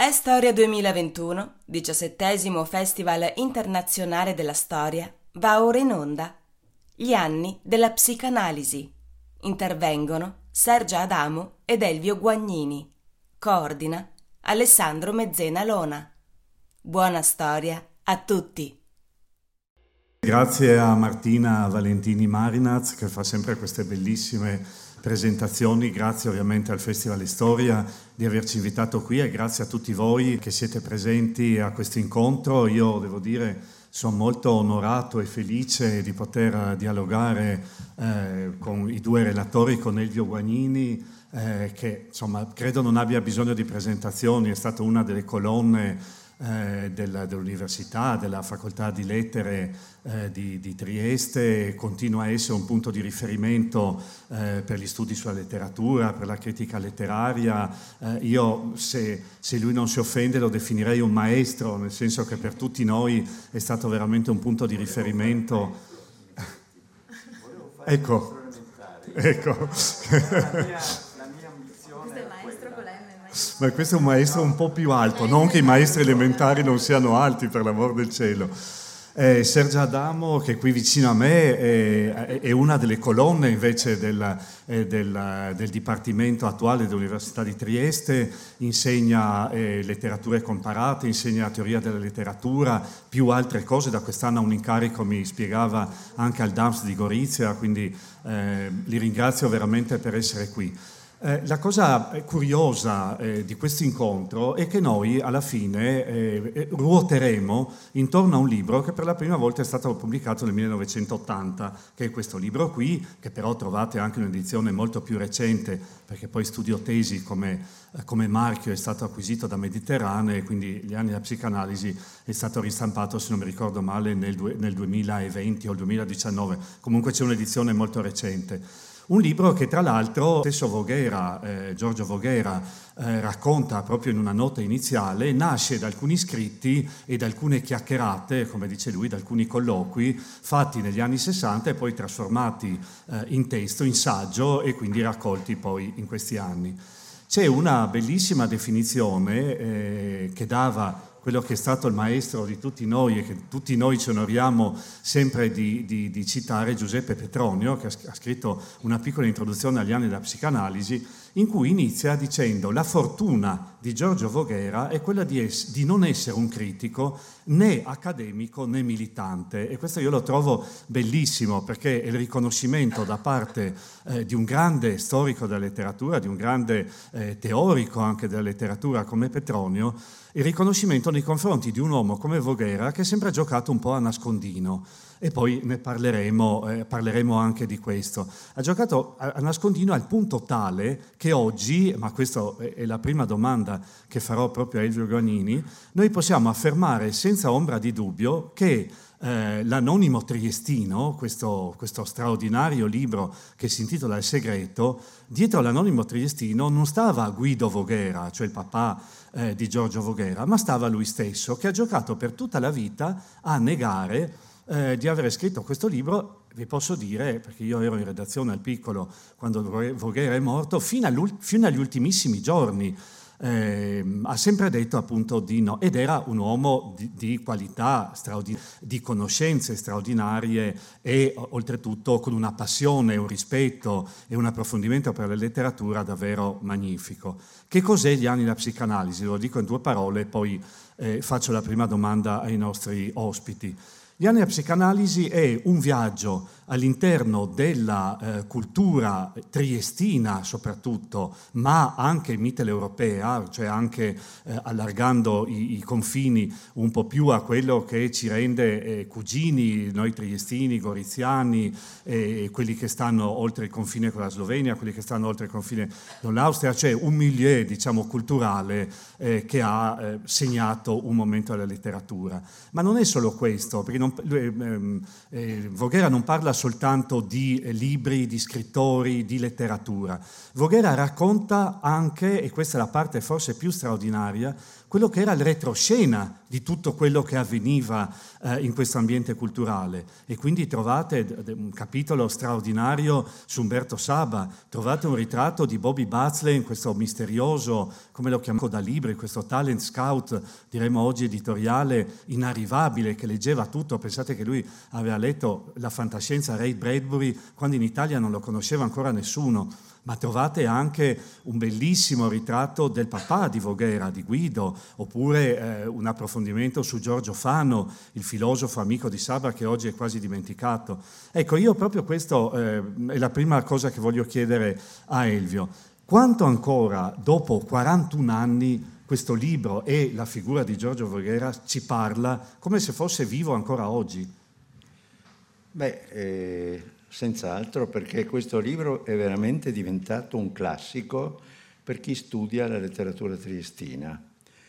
È Storia 2021, 17° Festival Internazionale della Storia, va ora in onda. Gli anni della psicanalisi. Intervengono Sergia Adamo ed Elvio Guagnini. Coordina Alessandro Mezzena Lona. Buona storia a tutti. Grazie a Martina Valentini Marinaz che fa sempre queste bellissime presentazioni, grazie ovviamente al Festival di Storia di averci invitato qui e grazie a tutti voi che siete presenti a questo incontro. Io devo dire sono molto onorato e felice di poter dialogare con i due relatori, con Elvio Guagnini, che insomma credo non abbia bisogno di presentazioni, è stata una delle colonne dell'università, della facoltà di lettere di Trieste, continua a essere un punto di riferimento per gli studi sulla letteratura, per la critica letteraria. Io se lui non si offende lo definirei un maestro, nel senso che per tutti noi è stato veramente un punto di riferimento. Ecco. Ma questo è un maestro un po' più alto, non che i maestri elementari non siano alti, per l'amor del cielo. Sergia Adamo, che è qui vicino a me, è una delle colonne invece del dipartimento attuale dell'Università di Trieste, insegna letterature comparate, insegna teoria della letteratura, più altre cose. Da quest'anno ha un incarico, mi spiegava, anche al DAMS di Gorizia, quindi li ringrazio veramente per essere qui. La cosa curiosa di questo incontro è che noi alla fine ruoteremo intorno a un libro che per la prima volta è stato pubblicato nel 1980, che è questo libro qui, che però trovate anche in un'edizione molto più recente, perché poi Studio Tesi come marchio è stato acquisito da Mediterranea e quindi gli anni della psicanalisi è stato ristampato, se non mi ricordo male, nel 2020 o il 2019. Comunque c'è un'edizione molto recente. Un libro che tra l'altro stesso Voghera, Giorgio Voghera, racconta proprio in una nota iniziale, nasce da alcuni scritti e da alcune chiacchierate, come dice lui, da alcuni colloqui fatti negli anni 60 e poi trasformati in testo, in saggio e quindi raccolti poi in questi anni. C'è una bellissima definizione che dava quello che è stato il maestro di tutti noi e che tutti noi ci onoriamo sempre di citare, Giuseppe Petronio, che ha scritto una piccola introduzione agli anni della psicanalisi, in cui inizia dicendo: la fortuna di Giorgio Voghera è quella di non essere un critico né accademico né militante, e questo io lo trovo bellissimo, perché è il riconoscimento da parte di un grande storico della letteratura, di un grande teorico anche della letteratura come Petronio, il riconoscimento nei confronti di un uomo come Voghera che sempre ha giocato un po' a nascondino, e poi ne parleremo anche di questo. Ha giocato a nascondino al punto tale che oggi, ma questa è la prima domanda che farò proprio a Elvio Guagnini, noi possiamo affermare senza ombra di dubbio che l'anonimo triestino, questo straordinario libro che si intitola Il segreto, dietro l'anonimo triestino non stava Guido Voghera, cioè il papà di Giorgio Voghera, ma stava lui stesso, che ha giocato per tutta la vita a negare di aver scritto questo libro. Vi posso dire, perché io ero in redazione al piccolo quando Voghera è morto, fino agli ultimissimi giorni ha sempre detto appunto di no, ed era un uomo di qualità, di conoscenze straordinarie e oltretutto con una passione, un rispetto e un approfondimento per la letteratura davvero magnifico. Che cos'è gli anni della psicanalisi? Lo dico in 2 parole e poi faccio la prima domanda ai nostri ospiti. Gli anni della psicanalisi è un viaggio all'interno della cultura triestina soprattutto, ma anche mitteleuropea, cioè anche allargando i confini un po' più a quello che ci rende cugini, noi triestini, goriziani, quelli che stanno oltre il confine con la Slovenia, quelli che stanno oltre il confine con l'Austria, cioè un milieu, diciamo, culturale che ha segnato un momento della letteratura. Ma non è solo questo, perché non Voghera non parla soltanto di libri, di scrittori, di letteratura. Voghera racconta anche, e questa è la parte forse più straordinaria, quello che era il retroscena di tutto quello che avveniva in questo ambiente culturale. E quindi trovate un capitolo straordinario su Umberto Saba, trovate un ritratto di Bobby Buzzley in questo misterioso, come lo chiamo da libri, questo talent scout, diremmo oggi editoriale, inarrivabile, che leggeva tutto. Pensate che lui aveva letto la fantascienza Ray Bradbury quando in Italia non lo conosceva ancora nessuno. Ma trovate anche un bellissimo ritratto del papà di Voghera, di Guido, oppure un approfondimento su Giorgio Fano, il filosofo amico di Saba che oggi è quasi dimenticato. Ecco, io proprio questo è la prima cosa che voglio chiedere a Elvio. Quanto ancora, dopo 41 anni, questo libro e la figura di Giorgio Voghera ci parla come se fosse vivo ancora oggi? Senz'altro, perché questo libro è veramente diventato un classico per chi studia la letteratura triestina.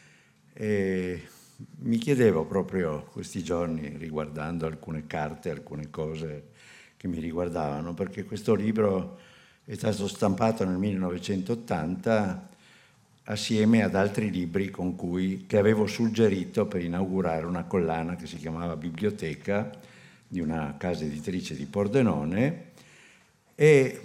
E mi chiedevo proprio questi giorni, riguardando alcune carte, alcune cose che mi riguardavano, perché questo libro è stato stampato nel 1980 assieme ad altri libri che avevo suggerito per inaugurare una collana che si chiamava Biblioteca, di una casa editrice di Pordenone, e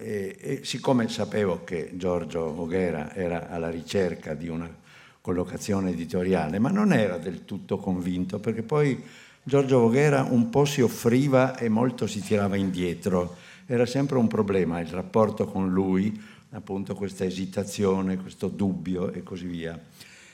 siccome sapevo che Giorgio Voghera era alla ricerca di una collocazione editoriale, ma non era del tutto convinto, perché poi Giorgio Voghera un po' si offriva e molto si tirava indietro. Era sempre un problema il rapporto con lui, appunto questa esitazione, questo dubbio e così via.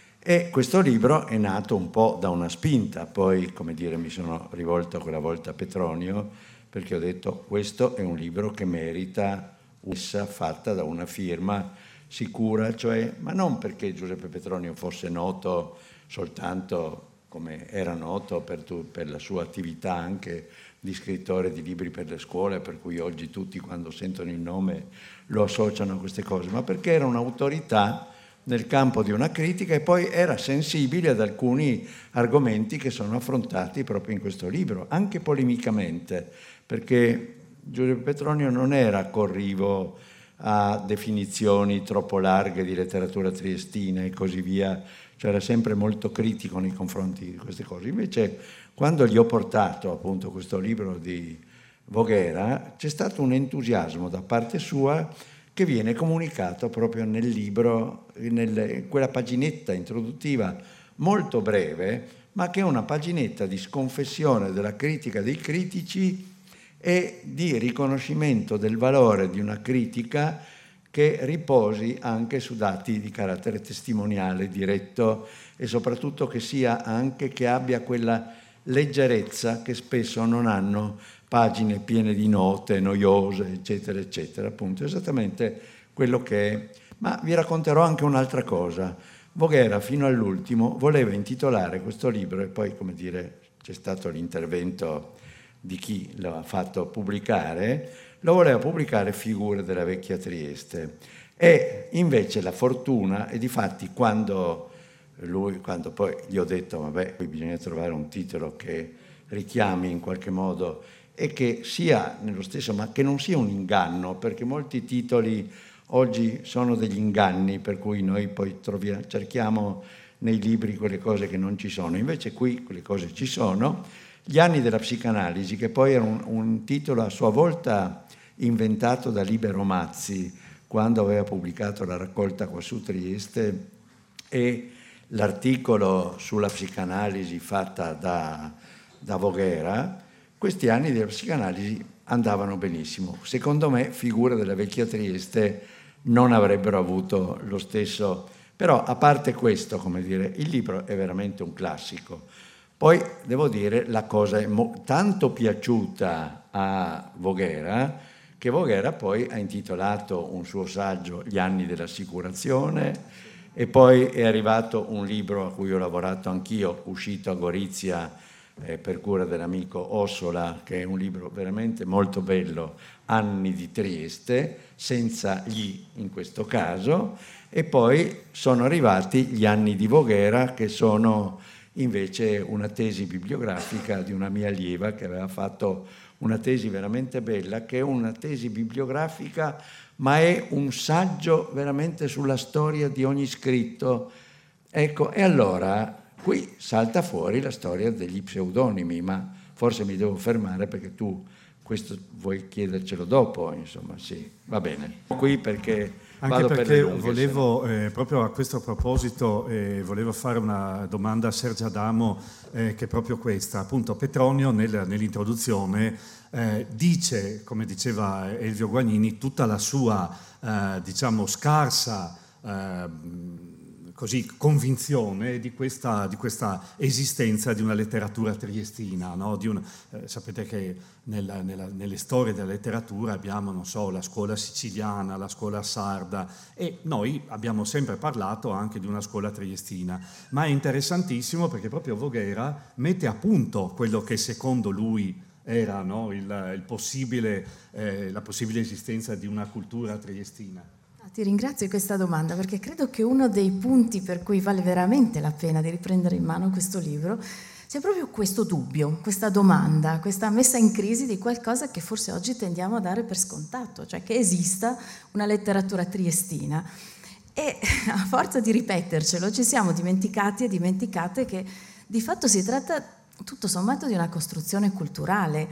E questo libro è nato un po' da una spinta, poi, come dire, mi sono rivolto quella volta a Petronio, perché ho detto questo è un libro che merita un'essa fatta da una firma sicura, cioè, ma non perché Giuseppe Petronio fosse noto soltanto come era noto per la sua attività anche di scrittore di libri per le scuole, per cui oggi tutti quando sentono il nome lo associano a queste cose, ma perché era un'autorità nel campo di una critica e poi era sensibile ad alcuni argomenti che sono affrontati proprio in questo libro, anche polemicamente, perché Giuseppe Petronio non era corrivo a definizioni troppo larghe di letteratura triestina e così via, cioè era sempre molto critico nei confronti di queste cose. Invece quando gli ho portato appunto questo libro di Voghera c'è stato un entusiasmo da parte sua che viene comunicato proprio nel libro, quella paginetta introduttiva molto breve, ma che è una paginetta di sconfessione della critica dei critici e di riconoscimento del valore di una critica che riposi anche su dati di carattere testimoniale diretto e soprattutto che abbia quella leggerezza che spesso non hanno pagine piene di note, noiose, eccetera, eccetera, appunto, esattamente quello che è. Ma vi racconterò anche un'altra cosa. Voghera, fino all'ultimo, voleva intitolare questo libro, e poi, come dire, c'è stato l'intervento di chi lo ha fatto pubblicare, lo voleva pubblicare Figure della vecchia Trieste. E invece la fortuna, e difatti quando poi gli ho detto, vabbè, qui bisogna trovare un titolo che richiami in qualche modo e che sia nello stesso, ma che non sia un inganno, perché molti titoli oggi sono degli inganni, per cui noi poi cerchiamo nei libri quelle cose che non ci sono. Invece qui quelle cose ci sono. Gli anni della psicanalisi, che poi era un titolo a sua volta inventato da Libero Mazzi, quando aveva pubblicato la raccolta qua su Trieste, e l'articolo sulla psicanalisi fatta da Voghera. Questi anni della psicanalisi andavano benissimo. Secondo me, Figure della vecchia Trieste non avrebbero avuto lo stesso. Però, a parte questo, come dire, il libro è veramente un classico. Poi, devo dire, la cosa è tanto piaciuta a Voghera, che Voghera poi ha intitolato un suo saggio Gli anni dell'assicurazione, e poi è arrivato un libro a cui ho lavorato anch'io, uscito a Gorizia, per cura dell'amico Ossola, che è un libro veramente molto bello, Anni di Trieste, senza gli in questo caso, e poi sono arrivati gli anni di Voghera, che sono invece una tesi bibliografica di una mia allieva che aveva fatto una tesi veramente bella, che è una tesi bibliografica, ma è un saggio veramente sulla storia di ogni scritto. Ecco, e allora qui salta fuori la storia degli pseudonimi, ma forse mi devo fermare perché tu questo vuoi chiedercelo dopo, insomma, sì, va bene. Qui perché anche vado perché per le lunghe, volevo, proprio a questo proposito, volevo fare una domanda a Sergio Adamo, che è proprio questa. Appunto, Petronio nell'introduzione dice, come diceva Elvio Guagnini, tutta la sua, diciamo, scarsa così, convinzione di questa esistenza di una letteratura triestina, no? Sapete che nelle storie della letteratura abbiamo, non so, la scuola siciliana, la scuola sarda, e noi abbiamo sempre parlato anche di una scuola triestina, ma è interessantissimo perché proprio Voghera mette a punto quello che secondo lui era, no? la possibile esistenza di una cultura triestina. Ti ringrazio di questa domanda perché credo che uno dei punti per cui vale veramente la pena di riprendere in mano questo libro sia proprio questo dubbio, questa domanda, questa messa in crisi di qualcosa che forse oggi tendiamo a dare per scontato, cioè che esista una letteratura triestina. E a forza di ripetercelo ci siamo dimenticati e dimenticate che di fatto si tratta tutto sommato di una costruzione culturale,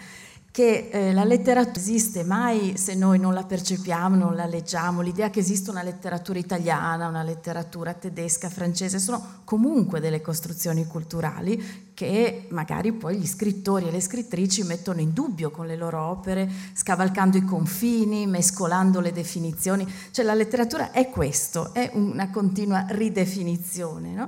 che la letteratura esiste mai se noi non la percepiamo, non la leggiamo. L'idea che esista una letteratura italiana, una letteratura tedesca, francese, sono comunque delle costruzioni culturali che magari poi gli scrittori e le scrittrici mettono in dubbio con le loro opere, scavalcando i confini, mescolando le definizioni. Cioè la letteratura è questo, è una continua ridefinizione, no?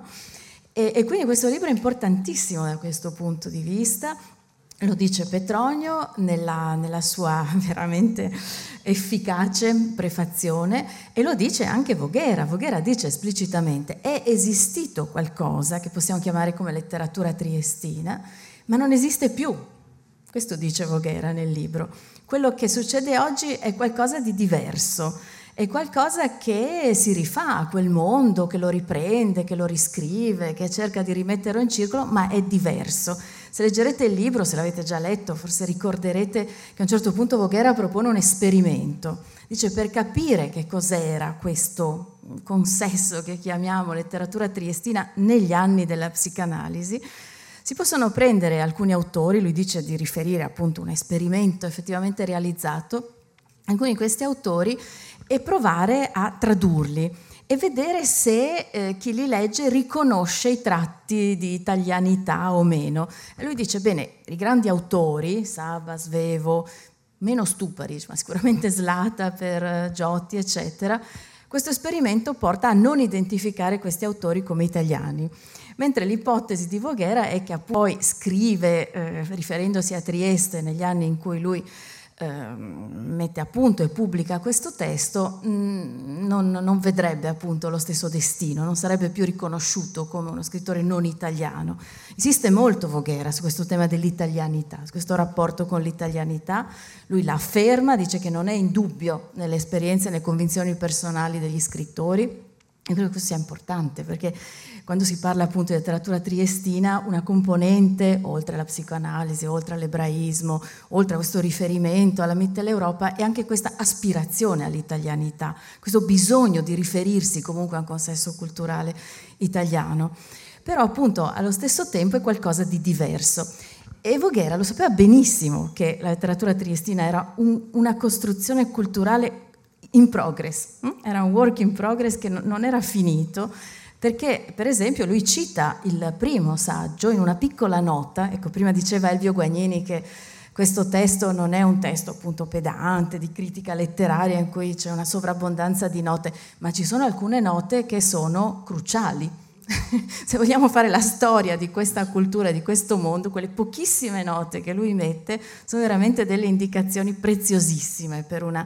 E quindi questo libro è importantissimo da questo punto di vista. Lo dice Petronio nella sua veramente efficace prefazione e lo dice anche Voghera. Voghera dice esplicitamente: è esistito qualcosa che possiamo chiamare come letteratura triestina, ma non esiste più. Questo dice Voghera nel libro. Quello che succede oggi è qualcosa di diverso, è qualcosa che si rifà a quel mondo, che lo riprende, che lo riscrive, che cerca di rimetterlo in circolo, ma è diverso. Se leggerete il libro, se l'avete già letto, forse ricorderete che a un certo punto Voghera propone un esperimento. Dice: per capire che cos'era questo consesso che chiamiamo letteratura triestina negli anni della psicanalisi, si possono prendere alcuni autori, lui dice di riferire appunto un esperimento effettivamente realizzato, alcuni di questi autori, e provare a tradurli e vedere se chi li legge riconosce i tratti di italianità o meno. E lui dice: bene, i grandi autori, Saba, Svevo, meno Stuparic, ma sicuramente Slata per Giotti, eccetera, questo esperimento porta a non identificare questi autori come italiani. Mentre l'ipotesi di Voghera è che poi scrive, riferendosi a Trieste negli anni in cui lui mette a punto e pubblica questo testo, non vedrebbe appunto lo stesso destino, non sarebbe più riconosciuto come uno scrittore non italiano. Insiste molto Voghera su questo tema dell'italianità, su questo rapporto con l'italianità. Lui la afferma, dice che non è in dubbio nelle esperienze e nelle convinzioni personali degli scrittori, e credo che questo sia importante perché quando si parla appunto di letteratura triestina, una componente, oltre alla psicoanalisi, oltre all'ebraismo, oltre a questo riferimento alla Mitteleuropa, è anche questa aspirazione all'italianità, questo bisogno di riferirsi comunque a un consesso culturale italiano. Però appunto allo stesso tempo è qualcosa di diverso. E Voghera lo sapeva benissimo che la letteratura triestina era una costruzione culturale in progress, era un work in progress che non era finito, perché per esempio lui cita il primo saggio in una piccola nota. Ecco, prima diceva Elvio Guagnini che questo testo non è un testo appunto pedante di critica letteraria in cui c'è una sovrabbondanza di note, ma ci sono alcune note che sono cruciali. Se vogliamo fare la storia di questa cultura, di questo mondo, quelle pochissime note che lui mette sono veramente delle indicazioni preziosissime per una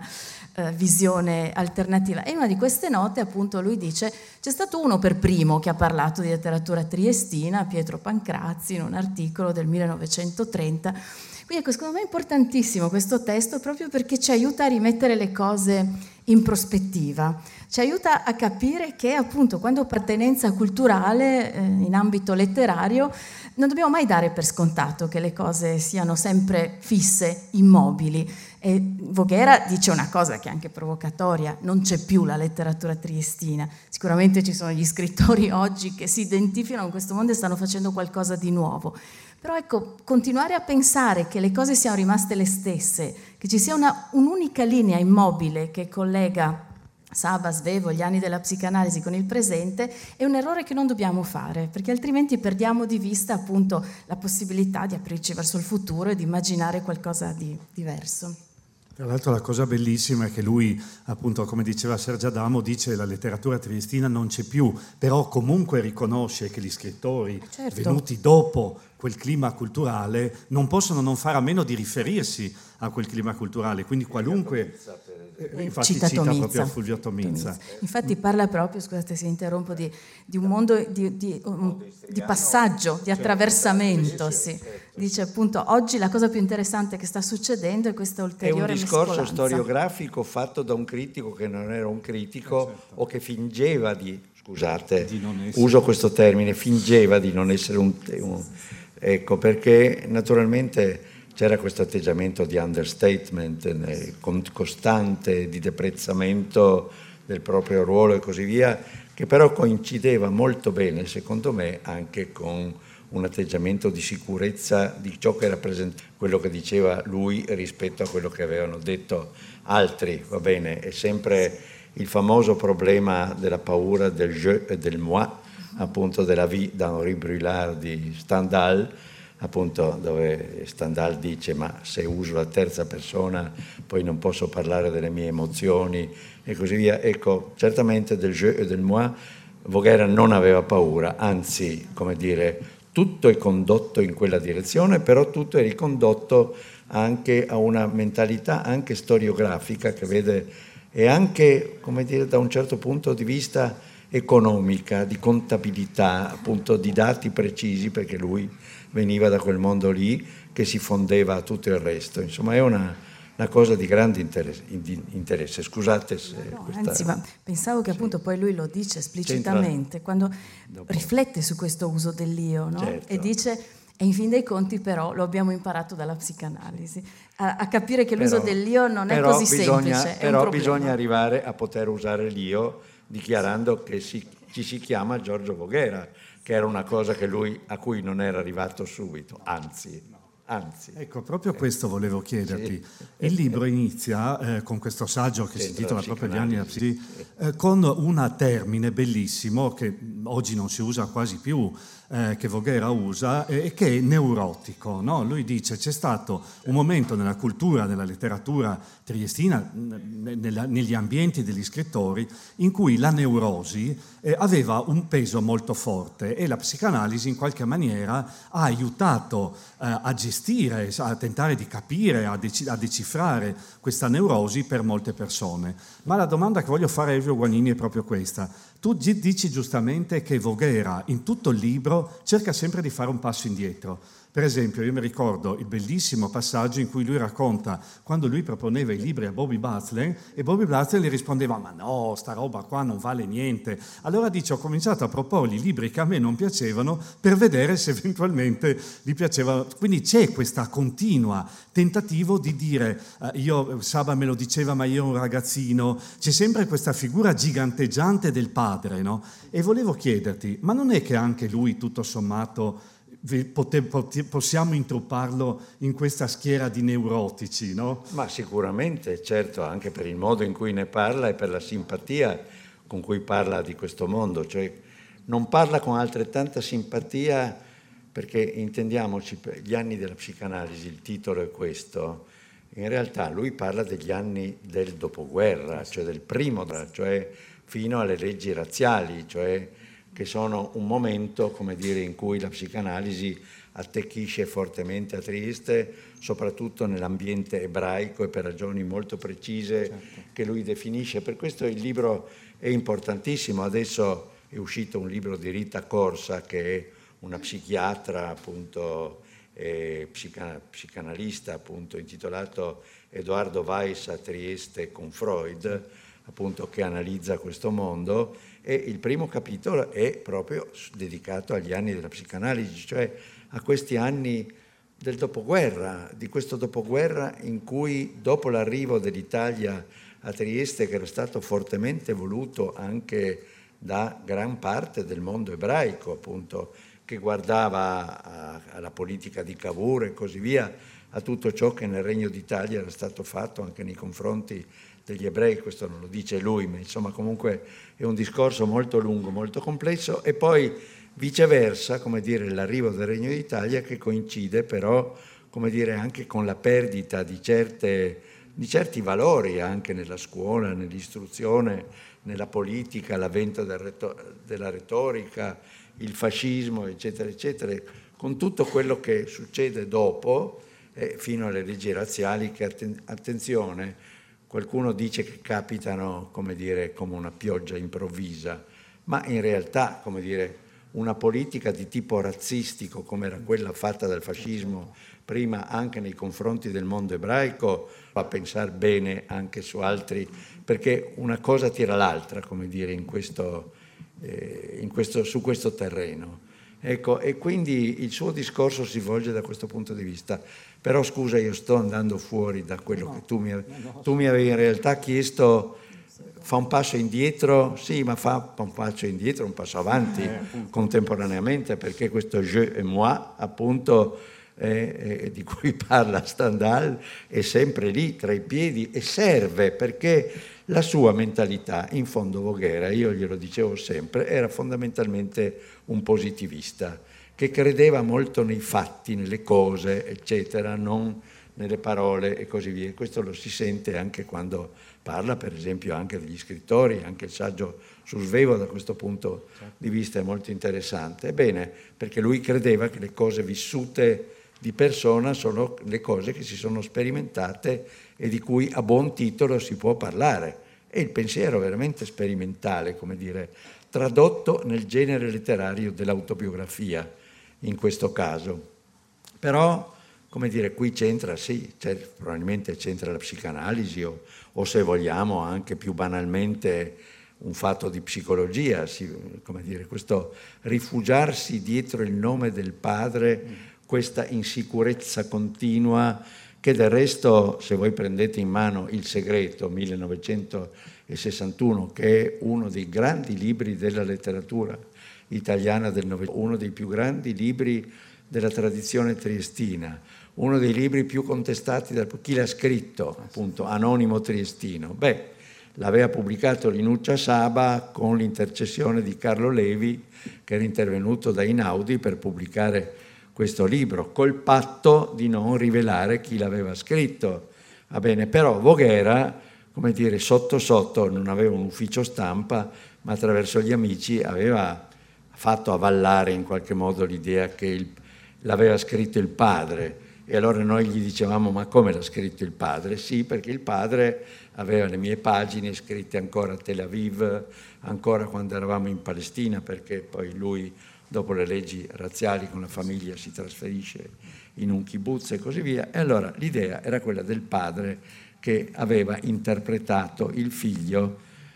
visione alternativa. E in una di queste note appunto lui dice: c'è stato uno per primo che ha parlato di letteratura triestina, Pietro Pancrazzi, in un articolo del 1930. Quindi ecco, secondo me è importantissimo questo testo proprio perché ci aiuta a rimettere le cose in prospettiva, ci aiuta a capire che appunto quando appartenenza culturale in ambito letterario non dobbiamo mai dare per scontato che le cose siano sempre fisse, immobili. E Voghera dice una cosa che è anche provocatoria: non c'è più la letteratura triestina. Sicuramente ci sono gli scrittori oggi che si identificano in questo mondo e stanno facendo qualcosa di nuovo. Però ecco, continuare a pensare che le cose siano rimaste le stesse, che ci sia un'unica linea immobile che collega Saba, Svevo, gli anni della psicanalisi con il presente, è un errore che non dobbiamo fare, perché altrimenti perdiamo di vista appunto la possibilità di aprirci verso il futuro e di immaginare qualcosa di diverso. Tra l'altro la cosa bellissima è che lui, appunto, come diceva Sergio Adamo, dice che la letteratura triestina non c'è più, però comunque riconosce che gli scrittori venuti dopo quel clima culturale non possono non fare a meno di riferirsi a quel clima culturale, quindi qualunque... Infatti cita proprio Fulvio Tomizza. Infatti parla proprio, scusate se interrompo, di un mondo di passaggio, di attraversamento. Sì. Dice appunto oggi la cosa più interessante che sta succedendo è questa ulteriore mescolanza. È un discorso storiografico fatto da un critico che non era un critico, certo, o che fingeva di, scusate, uso questo termine, fingeva di non essere un ecco, perché naturalmente c'era questo atteggiamento di understatement costante, di deprezzamento del proprio ruolo e così via, che però coincideva molto bene, secondo me, anche con un atteggiamento di sicurezza di ciò che rappresenta quello che diceva lui rispetto a quello che avevano detto altri, va bene? È sempre il famoso problema della paura del je e del moi, appunto della vie d'Henri Brulard di Stendhal, appunto, dove Stendhal dice: ma se uso la terza persona poi non posso parlare delle mie emozioni e così via. Ecco, certamente del je e del moi Voghera non aveva paura, anzi, come dire, tutto è condotto in quella direzione, però tutto è ricondotto anche a una mentalità anche storiografica che vede, e anche, come dire, da un certo punto di vista economica, di contabilità, appunto di dati precisi, perché lui veniva da quel mondo lì che si fondeva a tutto il resto. Insomma, è una cosa di grande interesse. Scusate se... No, anzi, ma pensavo che appunto poi lui lo dice esplicitamente, quando riflette su questo uso dell'io, no? Certo. E dice, e in fin dei conti però lo abbiamo imparato dalla psicanalisi, a capire che l'uso dell'io non è così semplice. Però bisogna arrivare a poter usare l'io dichiarando che ci si chiama Giorgio Voghera, che era una cosa che a cui non era arrivato subito, anzi. Ecco, proprio questo volevo chiederti. Sì. Il libro inizia con questo saggio che si intitola proprio Gli anni della psicanalisi, con un termine bellissimo che oggi non si usa quasi più, che Voghera usa, e che è neurotico, no? Lui dice: c'è stato un momento nella cultura, nella letteratura triestina, negli ambienti degli scrittori, in cui la neurosi aveva un peso molto forte, e la psicanalisi in qualche maniera ha aiutato a gestire, a tentare di capire, a decifrare questa neurosi per molte persone. Ma la domanda che voglio fare a Elvio Guagnini è proprio questa. Tu dici giustamente che Voghera in tutto il libro cerca sempre di fare un passo indietro. Per esempio, io mi ricordo il bellissimo passaggio in cui lui racconta quando lui proponeva i libri a Bobby Butler e Bobby Butler gli rispondeva: ma no, sta roba qua non vale niente. Allora dice: ho cominciato a proporgli libri che a me non piacevano per vedere se eventualmente gli piacevano. Quindi c'è questa continua tentativo di dire Saba me lo diceva ma io ero un ragazzino, c'è sempre questa figura giganteggiante del padre, no? E volevo chiederti, ma non è che anche lui tutto sommato possiamo intrupparlo in questa schiera di neurotici, no? Ma sicuramente, certo, anche per il modo in cui ne parla e per la simpatia con cui parla di questo mondo, cioè non parla con altrettanta simpatia, perché intendiamoci, gli anni della psicanalisi, il titolo è questo, in realtà lui parla degli anni del dopoguerra, cioè del primo, cioè fino alle leggi razziali, cioè che sono un momento, come dire, in cui la psicanalisi attecchisce fortemente a Trieste, soprattutto nell'ambiente ebraico e per ragioni molto precise, certo, che lui definisce. Per questo il libro è importantissimo. Adesso è uscito un libro di Rita Corsa, che è una psichiatra, appunto, psicanalista, appunto, intitolato Edoardo Weiss a Trieste con Freud, appunto che analizza questo mondo, e il primo capitolo è proprio dedicato agli anni della psicanalisi, cioè a questi anni del dopoguerra, di questo dopoguerra in cui, dopo l'arrivo dell'Italia a Trieste, che era stato fortemente voluto anche da gran parte del mondo ebraico, appunto, che guardava alla politica di Cavour e così via, a tutto ciò che nel Regno d'Italia era stato fatto anche nei confronti degli ebrei. Questo non lo dice lui, ma insomma comunque è un discorso molto lungo, molto complesso, e poi viceversa, come dire, l'arrivo del Regno d'Italia, che coincide però, come dire, anche con la perdita di certi valori anche nella scuola, nell'istruzione, nella politica, l'avvento della retorica, il fascismo, eccetera, eccetera, con tutto quello che succede dopo, fino alle leggi razziali che, attenzione, qualcuno dice che capitano, come dire, come una pioggia improvvisa, ma in realtà, come dire, una politica di tipo razzistico come era quella fatta dal fascismo prima anche nei confronti del mondo ebraico fa pensare bene anche su altri, perché una cosa tira l'altra, come dire, su questo terreno. Ecco, e quindi il suo discorso si svolge da questo punto di vista. Però scusa, io sto andando fuori da quello che tu mi avevi in realtà chiesto. Fa un passo indietro, sì, ma fa un passo indietro, un passo avanti contemporaneamente, perché questo je et moi, appunto, di cui parla Stendhal, è sempre lì tra i piedi e serve, perché la sua mentalità, in fondo Voghera, io glielo dicevo sempre, era fondamentalmente un positivista, che credeva molto nei fatti, nelle cose, eccetera, non nelle parole e così via. Questo lo si sente anche quando parla, per esempio, anche degli scrittori. Anche il saggio su Svevo da questo punto di vista è molto interessante. Ebbene, perché lui credeva che le cose vissute di persona sono le cose che si sono sperimentate e di cui a buon titolo si può parlare. E il pensiero veramente sperimentale, come dire, tradotto nel genere letterario dell'autobiografia, in questo caso. Però, come dire, qui c'entra, sì, probabilmente c'entra la psicanalisi o se vogliamo anche più banalmente un fatto di psicologia, come dire, questo rifugiarsi dietro il nome del padre, questa insicurezza continua, che del resto, se voi prendete in mano Il segreto, 1961, che è uno dei grandi libri della letteratura italiana del Novecento, uno dei più grandi libri della tradizione triestina, uno dei libri più contestati da chi l'ha scritto, appunto, anonimo triestino. L'aveva pubblicato Linuccia Saba con l'intercessione di Carlo Levi, che era intervenuto da Einaudi per pubblicare questo libro, col patto di non rivelare chi l'aveva scritto. Va bene, però Voghera, come dire, sotto sotto non aveva un ufficio stampa, ma attraverso gli amici aveva fatto avallare in qualche modo l'idea che l'aveva scritto il padre. E allora noi gli dicevamo: ma come l'ha scritto il padre? Sì, perché il padre aveva le mie pagine scritte ancora a Tel Aviv, ancora quando eravamo in Palestina, perché poi lui, dopo le leggi razziali, con la famiglia si trasferisce in un kibbutz e così via. E allora l'idea era quella del padre che aveva interpretato il figlio,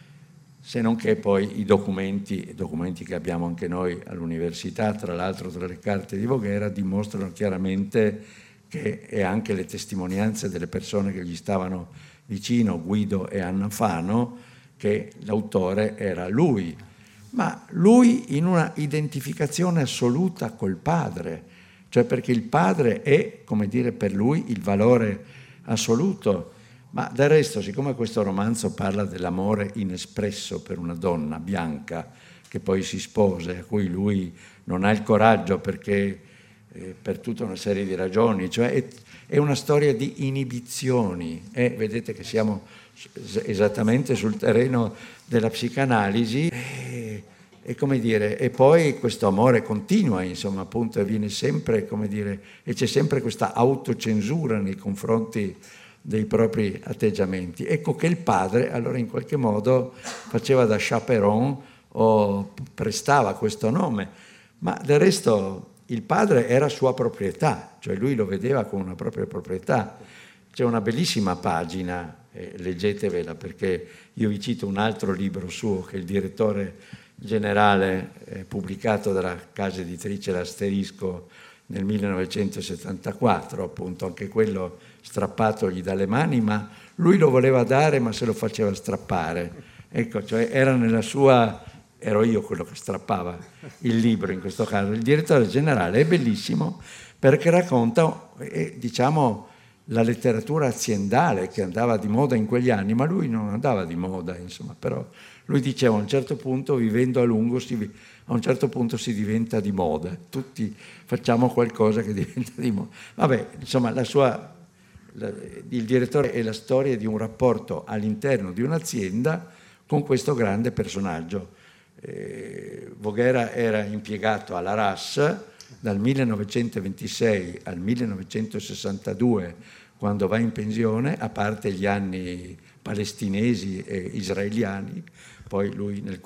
se non che poi i documenti che abbiamo anche noi all'università, tra l'altro tra le carte di Voghera, dimostrano chiaramente che, e anche le testimonianze delle persone che gli stavano vicino, Guido e Anna Fano, che l'autore era lui, ma lui in una identificazione assoluta col padre, cioè perché il padre è, come dire, per lui il valore assoluto. Ma del resto, siccome questo romanzo parla dell'amore inespresso per una donna bianca che poi si sposa, a cui lui non ha il coraggio perché per tutta una serie di ragioni, cioè è una storia di inibizioni, vedete che siamo esattamente sul terreno della psicanalisi, e come dire, e poi questo amore continua, insomma, appunto, e viene sempre, come dire, e c'è sempre questa autocensura nei confronti dei propri atteggiamenti. Ecco che il padre allora in qualche modo faceva da chaperon o prestava questo nome, ma del resto il padre era sua proprietà, cioè lui lo vedeva come una propria proprietà. C'è una bellissima pagina leggetevela, perché io vi cito un altro libro suo che è il direttore generale, pubblicato dalla casa editrice L'Asterisco nel 1974, appunto, anche quello strappatogli dalle mani, ma lui lo voleva dare ma se lo faceva strappare. Ecco, cioè ero io quello che strappava il libro in questo caso. Il direttore generale è bellissimo perché racconta, diciamo, la letteratura aziendale che andava di moda in quegli anni, ma lui non andava di moda, insomma, però lui diceva a un certo punto, vivendo a lungo, a un certo punto si diventa di moda, tutti facciamo qualcosa che diventa di moda. Vabbè, insomma, il direttore è la storia di un rapporto all'interno di un'azienda con questo grande personaggio. Voghera era impiegato alla RAS dal 1926 al 1962, quando va in pensione, a parte gli anni palestinesi e israeliani. Poi lui nel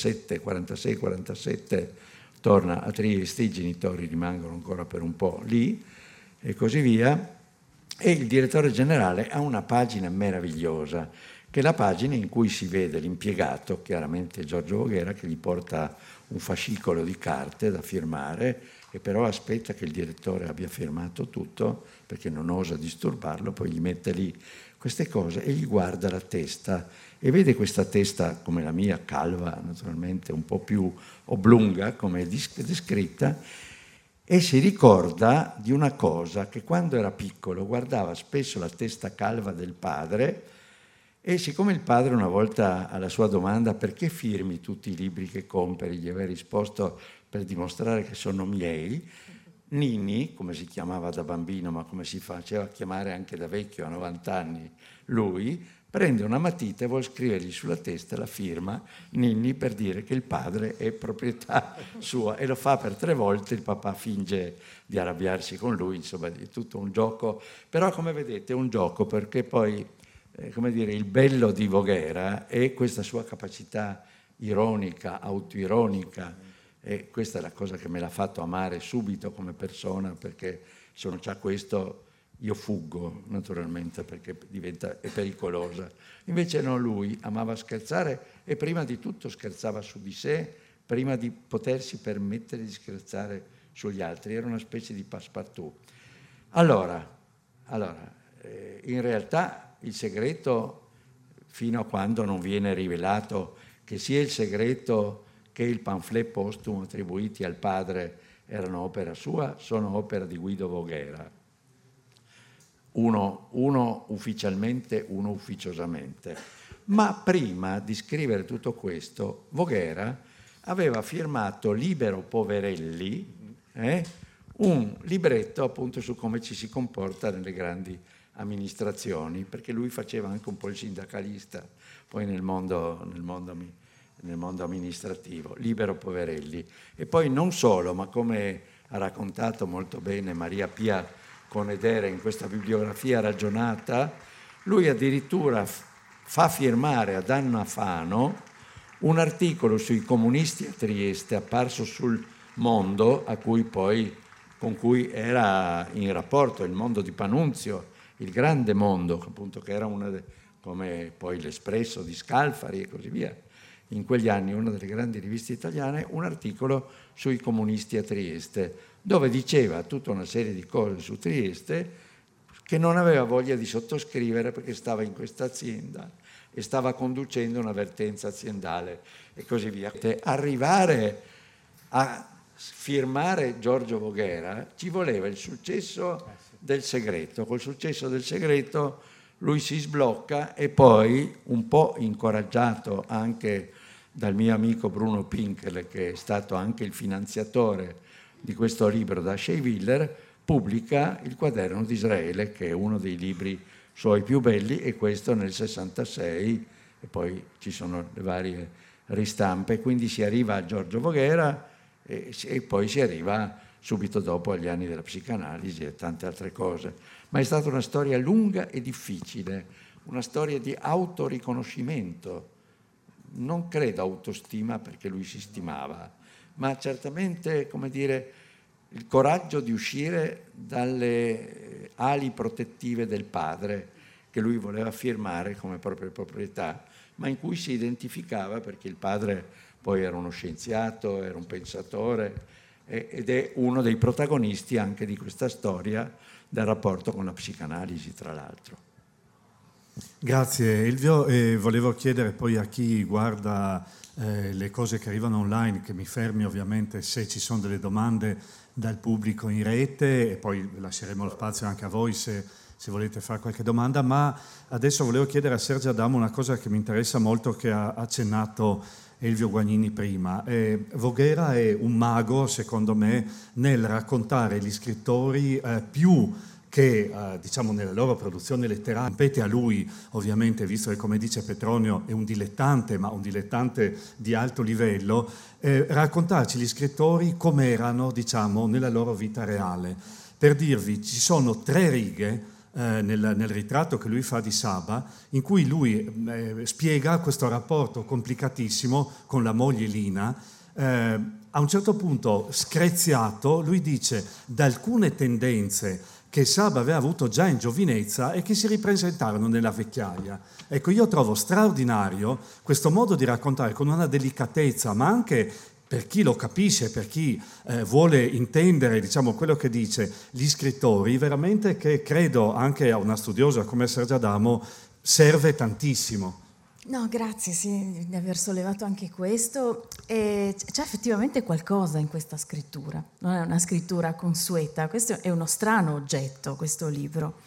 46-47 torna a Trieste, i genitori rimangono ancora per un po' lì e così via. E il direttore generale ha una pagina meravigliosa, che è la pagina in cui si vede l'impiegato, chiaramente Giorgio Voghera, che gli porta un fascicolo di carte da firmare, e però aspetta che il direttore abbia firmato tutto, perché non osa disturbarlo, poi gli mette lì queste cose e gli guarda la testa e vede questa testa come la mia, calva, naturalmente un po' più oblunga, come è descritta, e si ricorda di una cosa, che quando era piccolo guardava spesso la testa calva del padre, e siccome il padre una volta alla sua domanda perché firmi tutti i libri che compri, gli aveva risposto per dimostrare che sono miei, Ninni, come si chiamava da bambino ma come si faceva chiamare anche da vecchio a 90 anni lui, prende una matita e vuol scrivergli sulla testa la firma Ninni per dire che il padre è proprietà sua, e lo fa per 3 volte. Il papà finge di arrabbiarsi con lui, insomma è tutto un gioco, però come vedete è un gioco, perché poi come dire, il bello di Voghera è questa sua capacità ironica, autoironica, e questa è la cosa che me l'ha fatto amare subito come persona, perché se non c'ha questo io fuggo naturalmente, perché è pericolosa. Invece no, lui amava scherzare e prima di tutto scherzava su di sé, prima di potersi permettere di scherzare sugli altri, era una specie di passepartout. Allora, in realtà il segreto, fino a quando non viene rivelato che sia il segreto che il pamphlet postumo attribuiti al padre erano opera sua, sono opera di Guido Voghera. Uno ufficialmente, uno ufficiosamente. Ma prima di scrivere tutto questo, Voghera aveva firmato Libero Poverelli, un libretto appunto su come ci si comporta nelle grandi amministrazioni, perché lui faceva anche un po' il sindacalista poi nel mondo amministrativo, Libero Poverelli. E poi non solo, ma come ha raccontato molto bene Maria Pia Conedere in questa bibliografia ragionata, lui addirittura fa firmare ad Anna Fano un articolo sui comunisti a Trieste apparso sul Mondo, con cui era in rapporto il Mondo di Panunzio, il grande Mondo, appunto, che era come poi l'Espresso di Scalfari e così via, in quegli anni una delle grandi riviste italiane, un articolo sui comunisti a Trieste, dove diceva tutta una serie di cose su Trieste che non aveva voglia di sottoscrivere perché stava in questa azienda e stava conducendo un'avvertenza aziendale e così via. Arrivare a firmare Giorgio Voghera ci voleva il successo del segreto. Col successo del segreto lui si sblocca e poi, un po' incoraggiato anche dal mio amico Bruno Pinkel, che è stato anche il finanziatore di questo libro da Shea-Willer, pubblica Il Quaderno di Israele, che è uno dei libri suoi più belli, e questo nel 66, e poi ci sono le varie ristampe, quindi si arriva a Giorgio Voghera e poi si arriva subito dopo agli anni della psicanalisi e tante altre cose. Ma è stata una storia lunga e difficile, una storia di autoriconoscimento, non credo autostima perché lui si stimava, ma certamente, come dire, il coraggio di uscire dalle ali protettive del padre, che lui voleva firmare come proprie proprietà, ma in cui si identificava perché il padre poi era uno scienziato, era un pensatore ed è uno dei protagonisti anche di questa storia del rapporto con la psicanalisi, tra l'altro. Grazie Elvio, volevo chiedere poi a chi guarda le cose che arrivano online, che mi fermi ovviamente se ci sono delle domande dal pubblico in rete, e poi lasceremo lo spazio anche a voi se volete fare qualche domanda, ma adesso volevo chiedere a Sergio Adamo una cosa che mi interessa molto, che ha accennato Elvio Guagnini prima. Voghera è un mago, secondo me, nel raccontare gli scrittori più che diciamo nella loro produzione letteraria. Compete a lui, ovviamente, visto che, come dice Petronio, è un dilettante, ma un dilettante di alto livello, raccontarci gli scrittori come erano, diciamo, nella loro vita reale. Per dirvi, ci sono 3 righe nel ritratto che lui fa di Saba, in cui lui spiega questo rapporto complicatissimo con la moglie Lina. A un certo punto, screziato, lui dice da alcune tendenze che Saba aveva avuto già in giovinezza e che si ripresentarono nella vecchiaia. Ecco, io trovo straordinario questo modo di raccontare con una delicatezza, ma anche per chi lo capisce, per chi vuole intendere, diciamo, quello che dice gli scrittori, veramente, che credo anche a una studiosa come Sergio Adamo serve tantissimo. No, grazie sì, di aver sollevato anche questo. C'è effettivamente qualcosa in questa scrittura, non è una scrittura consueta, questo è uno strano oggetto, questo libro.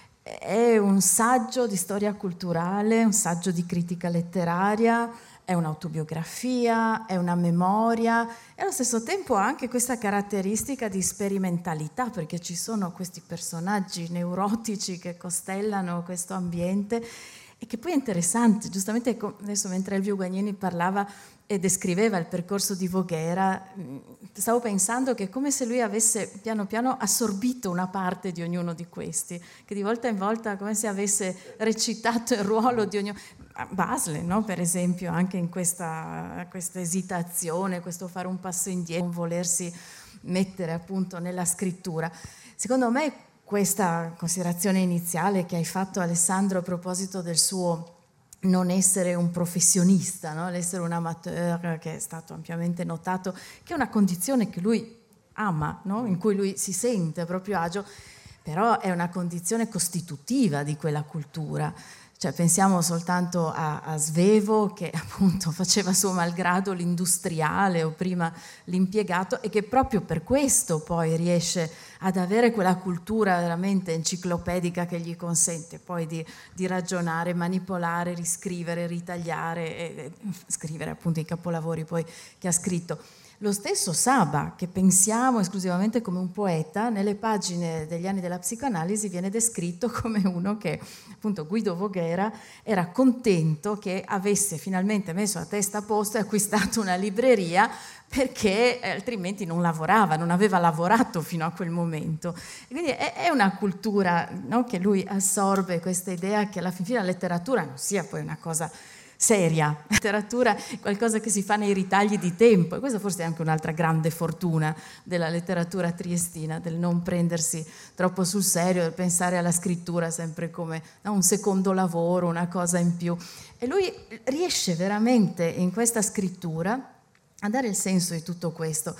È un saggio di storia culturale, un saggio di critica letteraria, è un'autobiografia, è una memoria e allo stesso tempo ha anche questa caratteristica di sperimentalità, perché ci sono questi personaggi neurotici che costellano questo ambiente e che poi è interessante. Giustamente adesso, mentre Elvio Guagnini parlava e descriveva il percorso di Voghera, stavo pensando che è come se lui avesse piano piano assorbito una parte di ognuno di questi, che di volta in volta come se avesse recitato il ruolo di ognuno. Basle, no? Per esempio, anche in questa esitazione, questo fare un passo indietro, non volersi mettere appunto nella scrittura. Secondo me questa considerazione iniziale che hai fatto, Alessandro, a proposito del suo non essere un professionista, no? L'essere un amateur, che è stato ampiamente notato, che è una condizione che lui ama, no? In cui lui si sente a proprio agio, però è una condizione costitutiva di quella cultura. Cioè, pensiamo soltanto a Svevo, che appunto faceva suo malgrado l'industriale o prima l'impiegato, e che proprio per questo poi riesce ad avere quella cultura veramente enciclopedica che gli consente poi di ragionare, manipolare, riscrivere, ritagliare e scrivere appunto i capolavori poi che ha scritto. Lo stesso Saba, che pensiamo esclusivamente come un poeta, nelle pagine degli anni della psicoanalisi viene descritto come uno che, appunto Guido Voghera, era contento che avesse finalmente messo a testa a posto e acquistato una libreria, perché altrimenti non lavorava, non aveva lavorato fino a quel momento. E quindi è una cultura, no, che lui assorbe, questa idea che alla fine la letteratura non sia poi una cosa seria. La letteratura è qualcosa che si fa nei ritagli di tempo, e questa forse è anche un'altra grande fortuna della letteratura triestina, del non prendersi troppo sul serio, del pensare alla scrittura sempre come un secondo lavoro, una cosa in più. E lui riesce veramente in questa scrittura a dare il senso di tutto questo.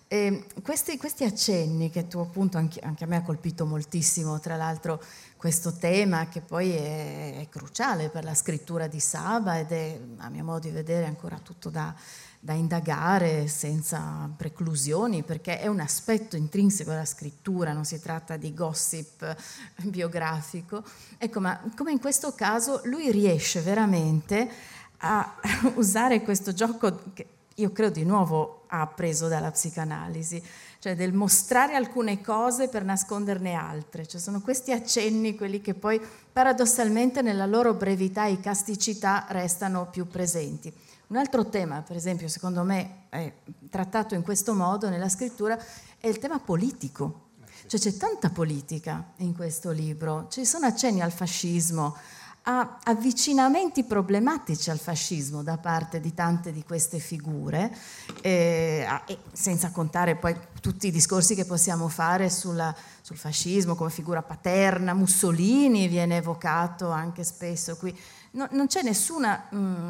Questi accenni che tu appunto, anche a me ha colpito moltissimo, tra l'altro, questo tema che poi è cruciale per la scrittura di Saba ed è, a mio modo di vedere, ancora tutto da indagare senza preclusioni, perché è un aspetto intrinseco della scrittura, non si tratta di gossip biografico. Ecco, ma come in questo caso lui riesce veramente a usare questo gioco che io credo di nuovo ha appreso dalla psicanalisi, cioè del mostrare alcune cose per nasconderne altre. Cioè sono questi accenni quelli che poi paradossalmente nella loro brevità e casticità restano più presenti. Un altro tema, per esempio, secondo me è trattato in questo modo nella scrittura, è il tema politico. Cioè c'è tanta politica in questo libro, ci sono accenni al fascismo, a avvicinamenti problematici al fascismo da parte di tante di queste figure, e senza contare poi tutti i discorsi che possiamo fare sul fascismo come figura paterna. Mussolini viene evocato anche spesso qui. Non c'è nessuna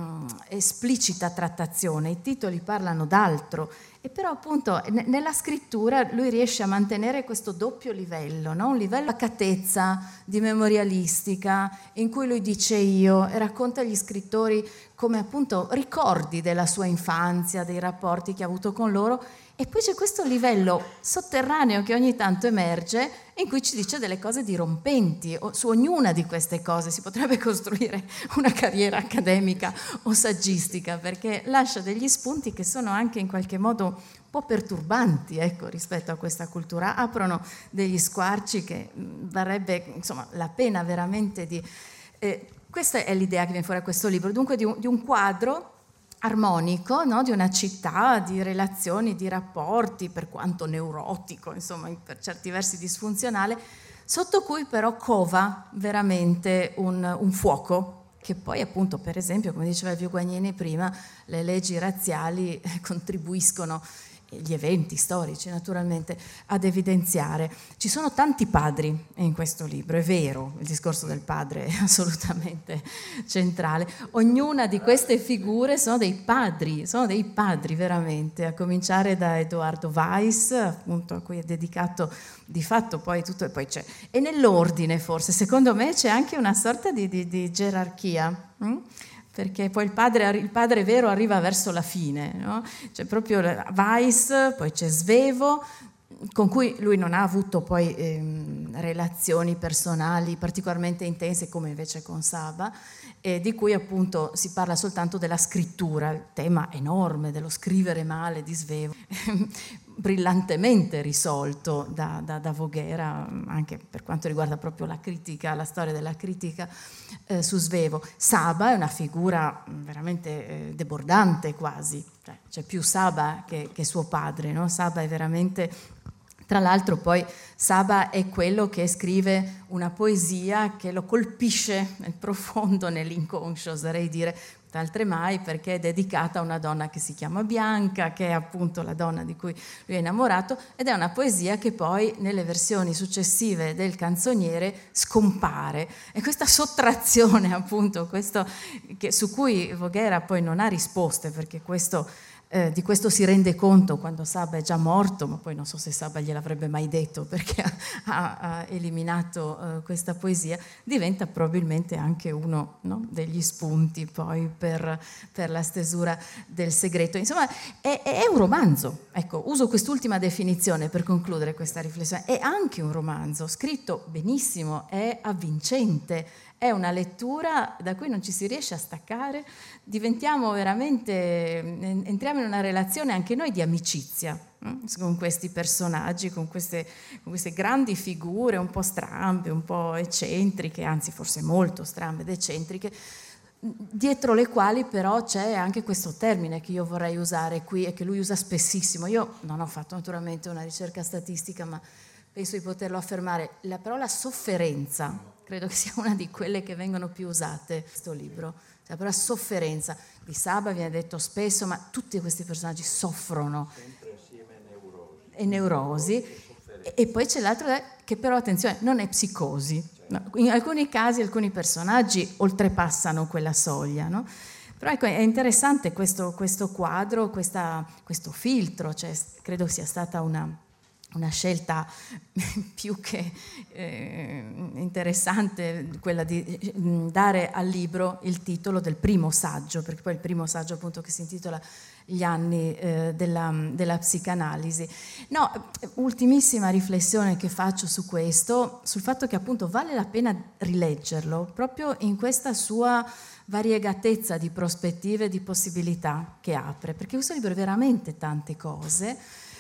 esplicita trattazione, i titoli parlano d'altro, e però appunto nella scrittura lui riesce a mantenere questo doppio livello, no? Un livello a pacatezza, di memorialistica, in cui lui dice io e racconta agli scrittori come appunto ricordi della sua infanzia, dei rapporti che ha avuto con loro, e poi c'è questo livello sotterraneo che ogni tanto emerge, in cui ci dice delle cose dirompenti. Su ognuna di queste cose si potrebbe costruire una carriera accademica o saggistica, perché lascia degli spunti che sono anche in qualche modo un po' perturbanti, ecco, rispetto a questa cultura. Aprono degli squarci che varrebbe, insomma, la pena veramente di... questa è l'idea che viene fuori da questo libro, dunque di un quadro armonico, no? Di una città, di relazioni, di rapporti, per quanto neurotico, insomma, per certi versi disfunzionale, sotto cui però cova veramente un fuoco, che poi appunto, per esempio, come diceva Elvio Guagnini prima, le leggi razziali contribuiscono, gli eventi storici naturalmente, ad evidenziare. Ci sono tanti padri in questo libro, è vero, il discorso del padre è assolutamente centrale. Ognuna di queste figure sono dei padri veramente, a cominciare da Edoardo Weiss, appunto, a cui è dedicato di fatto poi tutto, e poi c'è, e nell'ordine forse, secondo me c'è anche una sorta di gerarchia, perché poi il padre vero arriva verso la fine, no? C'è proprio Weiss, poi c'è Svevo, con cui lui non ha avuto poi relazioni personali particolarmente intense come invece con Saba, di cui appunto si parla soltanto della scrittura, il tema enorme dello scrivere male di Svevo, brillantemente risolto da Voghera, anche per quanto riguarda proprio la critica, la storia della critica su Svevo. Saba è una figura veramente debordante quasi, cioè, c'è più Saba che suo padre, no? Saba è veramente... Tra l'altro poi Saba è quello che scrive una poesia che lo colpisce nel profondo, nell'inconscio, oserei dire, altre mai, perché è dedicata a una donna che si chiama Bianca, che è appunto la donna di cui lui è innamorato, ed è una poesia che poi nelle versioni successive del canzoniere scompare. E questa sottrazione appunto, su cui Voghera poi non ha risposte, perché di questo si rende conto quando Saba è già morto, ma poi non so se Saba gliel'avrebbe mai detto, perché ha eliminato questa poesia, diventa probabilmente anche uno, no, degli spunti poi per la stesura del segreto. Insomma, è un romanzo, ecco, uso quest'ultima definizione per concludere questa riflessione, è anche un romanzo, scritto benissimo, è avvincente, è una lettura da cui non ci si riesce a staccare, entriamo in una relazione anche noi di amicizia con questi personaggi, con queste grandi figure un po' strambe, un po' eccentriche, anzi forse molto strambe ed eccentriche, dietro le quali però c'è anche questo termine che io vorrei usare qui e che lui usa spessissimo. Io non ho fatto naturalmente una ricerca statistica, ma penso di poterlo affermare. La parola sofferenza credo che sia una di quelle che vengono più usate in questo libro. La parola sofferenza di Saba viene detto spesso, ma tutti questi personaggi soffrono. Sempre assieme e neurosi. E poi c'è l'altro che però, attenzione, non è psicosi. No, in alcuni casi alcuni personaggi oltrepassano quella soglia, no? Però ecco, è interessante questo quadro, questo filtro, cioè, credo sia stata una scelta più che interessante, quella di dare al libro il titolo del primo saggio, perché poi il primo saggio appunto che si intitola Gli anni della psicanalisi. No, ultimissima riflessione che faccio su questo, sul fatto che appunto vale la pena rileggerlo, proprio in questa sua variegatezza di prospettive, di possibilità che apre, perché questo libro è veramente tante cose,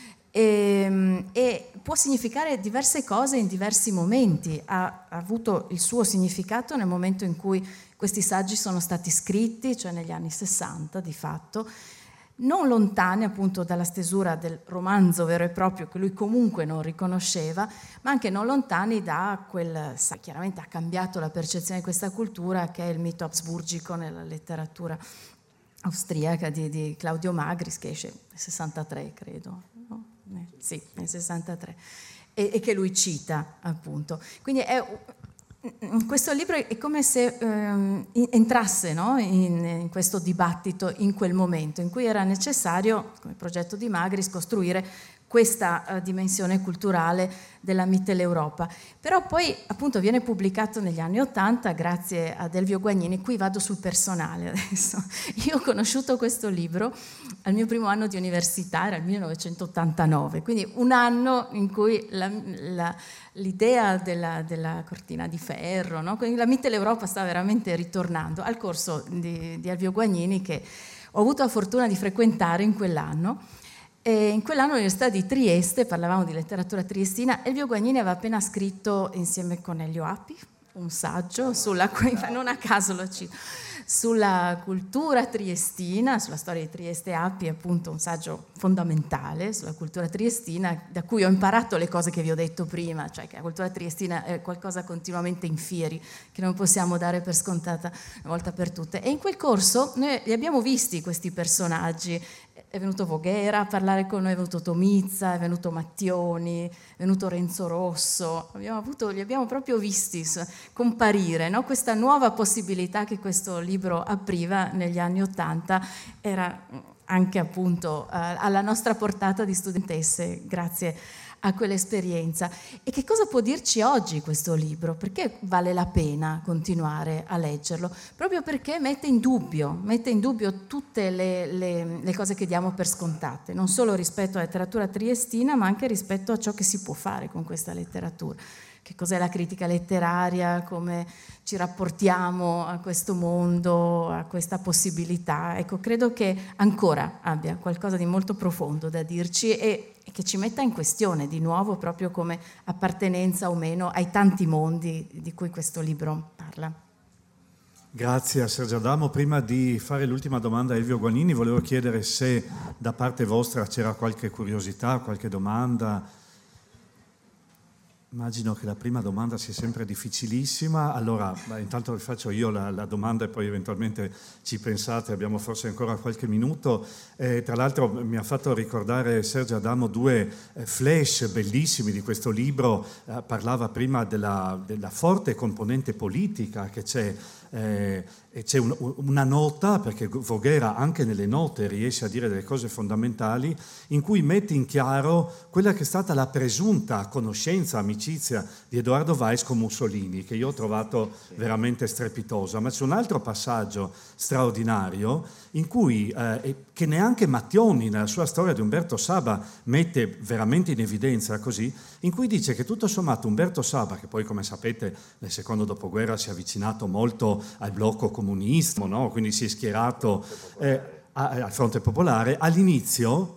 e può significare diverse cose in diversi momenti. Ha avuto il suo significato nel momento in cui questi saggi sono stati scritti, cioè negli anni 60 di fatto. non lontane appunto dalla stesura del romanzo vero e proprio che lui comunque non riconosceva, ma anche non lontani da quel, chiaramente ha cambiato la percezione di questa cultura, che è il mito habsburgico nella letteratura austriaca di Claudio Magris, che esce nel 63 credo, no? Sì, nel 63, e che lui cita appunto. Quindi questo libro è come se entrasse, no? in questo dibattito in quel momento in cui era necessario, come progetto di Magris, costruire questa dimensione culturale della Mitteleuropa. Però poi appunto viene pubblicato negli anni '80 grazie ad Elvio Guagnini. Qui vado sul personale adesso. Io ho conosciuto questo libro al mio primo anno di università, era il 1989, quindi un anno in cui l'idea della cortina di ferro, no? Quindi la Mitteleuropa sta veramente ritornando, al corso di Elvio Guagnini, che ho avuto la fortuna di frequentare in quell'anno. E in quell'anno all'Università di Trieste, parlavamo di letteratura triestina, Elvio Guagnini aveva appena scritto insieme con Elio Api un saggio non a caso lo cito, sulla cultura triestina, sulla storia di Trieste e Api, appunto un saggio fondamentale sulla cultura triestina, da cui ho imparato le cose che vi ho detto prima, cioè che la cultura triestina è qualcosa continuamente in fieri, che non possiamo dare per scontata una volta per tutte. E in quel corso noi li abbiamo visti questi personaggi. È venuto Voghera a parlare con noi, è venuto Tomizza, è venuto Mattioni, è venuto Renzo Rosso, li abbiamo proprio visti comparire, no? Questa nuova possibilità che questo libro apriva negli anni '80 era anche appunto alla nostra portata di studentesse, grazie a quell'esperienza. E che cosa può dirci oggi questo libro? Perché vale la pena continuare a leggerlo? Proprio perché mette in dubbio tutte le cose che diamo per scontate, non solo rispetto alla letteratura triestina, ma anche rispetto a ciò che si può fare con questa letteratura. Che cos'è la critica letteraria, come ci rapportiamo a questo mondo, a questa possibilità. Ecco, credo che ancora abbia qualcosa di molto profondo da dirci e che ci metta in questione di nuovo proprio come appartenenza o meno ai tanti mondi di cui questo libro parla. Grazie a Sergio Adamo. Prima di fare l'ultima domanda a Elvio Guagnini, volevo chiedere se da parte vostra c'era qualche curiosità, qualche domanda. Immagino che la prima domanda sia sempre difficilissima, allora intanto faccio io la domanda e poi eventualmente ci pensate, abbiamo forse ancora qualche minuto. Tra l'altro mi ha fatto ricordare Sergio Adamo due flash bellissimi di questo libro, parlava prima della forte componente politica che c'è, e c'è una nota, perché Voghera anche nelle note riesce a dire delle cose fondamentali, in cui mette in chiaro quella che è stata la presunta conoscenza, amicizia di Edoardo Weiss con Mussolini, che io ho trovato veramente strepitosa. Ma c'è un altro passaggio straordinario in cui, che neanche Mattioni nella sua storia di Umberto Saba mette veramente in evidenza così, in cui dice che tutto sommato Umberto Saba, che poi come sapete nel secondo dopoguerra si è avvicinato molto al blocco comunista, no? Quindi si è schierato al Fronte Popolare, all'inizio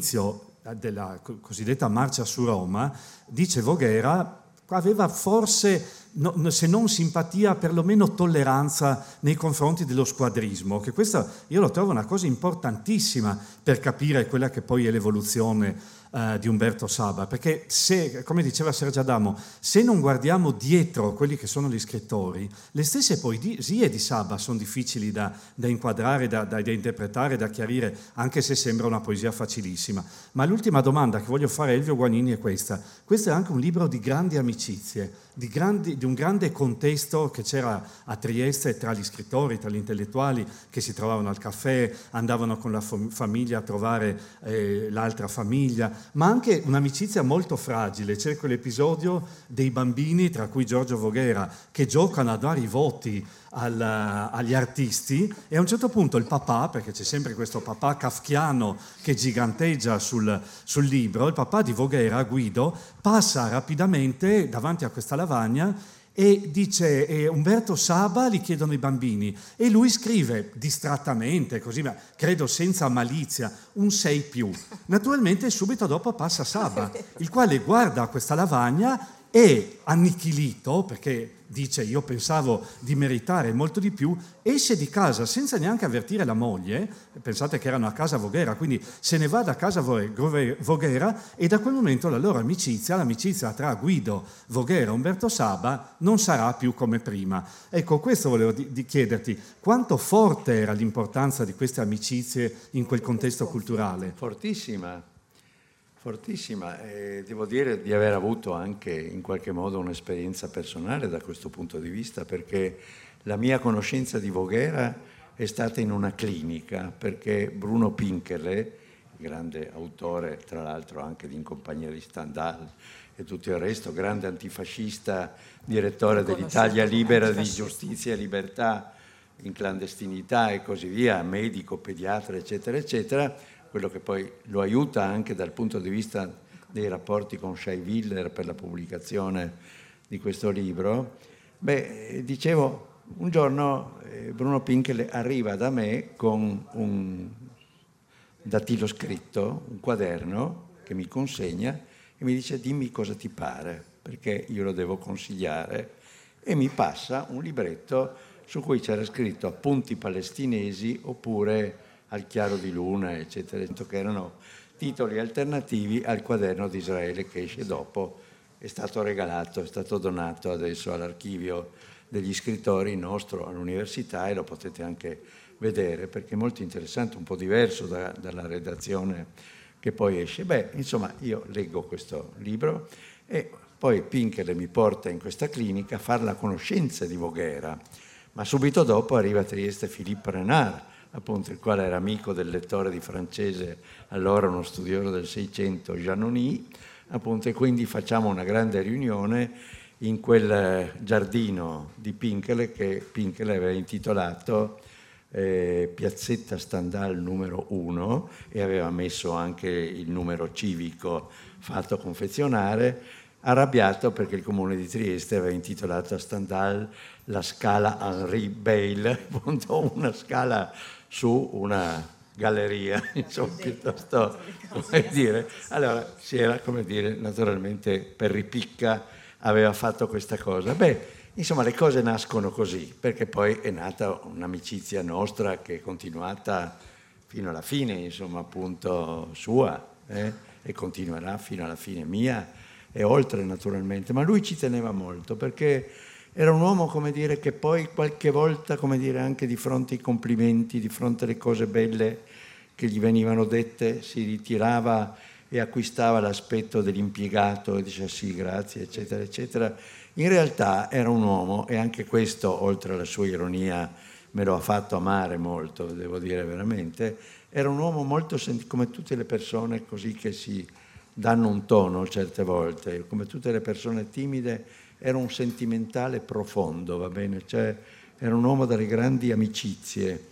della cosiddetta marcia su Roma, dice Voghera, aveva forse, se non simpatia, perlomeno tolleranza nei confronti dello squadrismo, che questa io lo trovo una cosa importantissima per capire quella che poi è l'evoluzione di Umberto Saba, perché se, come diceva Sergio Adamo, se non guardiamo dietro quelli che sono gli scrittori, le stesse poesie di Saba sono difficili da inquadrare, da interpretare, da chiarire, anche se sembra una poesia facilissima. Ma l'ultima domanda che voglio fare a Elvio Guagnini è questa. Questo è anche un libro di grandi amicizie, di un grande contesto che c'era a Trieste tra gli scrittori, tra gli intellettuali che si trovavano al caffè, andavano con la famiglia a trovare l'altra famiglia, ma anche un'amicizia molto fragile. C'è quell'episodio dei bambini, tra cui Giorgio Voghera, che giocano a dare i voti agli artisti, e a un certo punto il papà, perché c'è sempre questo papà kafkiano che giganteggia sul libro, il papà di Voghera, Guido, passa rapidamente davanti a questa lavagna e dice Umberto Saba, gli chiedono i bambini, e lui scrive distrattamente, così, ma credo senza malizia, un 6+. Naturalmente subito dopo passa Saba, il quale guarda questa lavagna e annichilito, perché dice io pensavo di meritare molto di più, esce di casa senza neanche avvertire la moglie, pensate che erano a casa Voghera, quindi se ne va da casa Voghera e da quel momento la loro l'amicizia tra Guido Voghera e Umberto Saba non sarà più come prima. Ecco, questo volevo chiederti, quanto forte era l'importanza di queste amicizie in quel contesto culturale? Fortissima. Devo dire di aver avuto anche in qualche modo un'esperienza personale da questo punto di vista, perché la mia conoscenza di Voghera è stata in una clinica, perché Bruno Pinchele, grande autore tra l'altro anche di In compagnia di Stendhal e tutto il resto, grande antifascista, direttore dell'Italia Libera di Giustizia e Libertà in clandestinità e così via, medico, pediatra, eccetera, eccetera, quello che poi lo aiuta anche dal punto di vista dei rapporti con Shai Willer per la pubblicazione di questo libro. Dicevo, un giorno Bruno Pinchele arriva da me con un dattiloscritto, un quaderno che mi consegna e mi dice dimmi cosa ti pare, perché io lo devo consigliare, e mi passa un libretto su cui c'era scritto appunti palestinesi oppure Al chiaro di luna, eccetera, che erano titoli alternativi al quaderno di Israele che esce dopo, è stato regalato, è stato donato adesso all'archivio degli scrittori nostro all'università e lo potete anche vedere perché è molto interessante, un po' diverso dalla redazione che poi esce. Insomma, io leggo questo libro e poi Pinchele mi porta in questa clinica a fare la conoscenza di Voghera, ma subito dopo arriva a Trieste Philippe Renard, appunto il quale era amico del lettore di francese, allora uno studioso del Seicento, Giannoni, appunto, e quindi facciamo una grande riunione in quel giardino di Pinchele che Pinchele aveva intitolato Piazzetta Stendhal numero 1 e aveva messo anche il numero civico fatto confezionare, arrabbiato perché il comune di Trieste aveva intitolato a Stendhal la scala Henri Beyle, appunto una scala su una galleria, insomma, piuttosto, come dire. Allora si era, come dire, naturalmente per ripicca aveva fatto questa cosa. Insomma, le cose nascono così, perché poi è nata un'amicizia nostra che è continuata fino alla fine, insomma, appunto sua, e continuerà fino alla fine mia e oltre naturalmente. Ma lui ci teneva molto, perché era un uomo, come dire, che poi qualche volta, come dire, anche di fronte ai complimenti, di fronte alle cose belle che gli venivano dette, si ritirava e acquistava l'aspetto dell'impiegato e diceva sì, grazie, eccetera, eccetera. In realtà era un uomo, e anche questo, oltre alla sua ironia, me lo ha fatto amare molto, devo dire veramente, era un uomo molto, come tutte le persone così che si danno un tono certe volte, come tutte le persone timide, era un sentimentale profondo, va bene? Cioè, era un uomo dalle grandi amicizie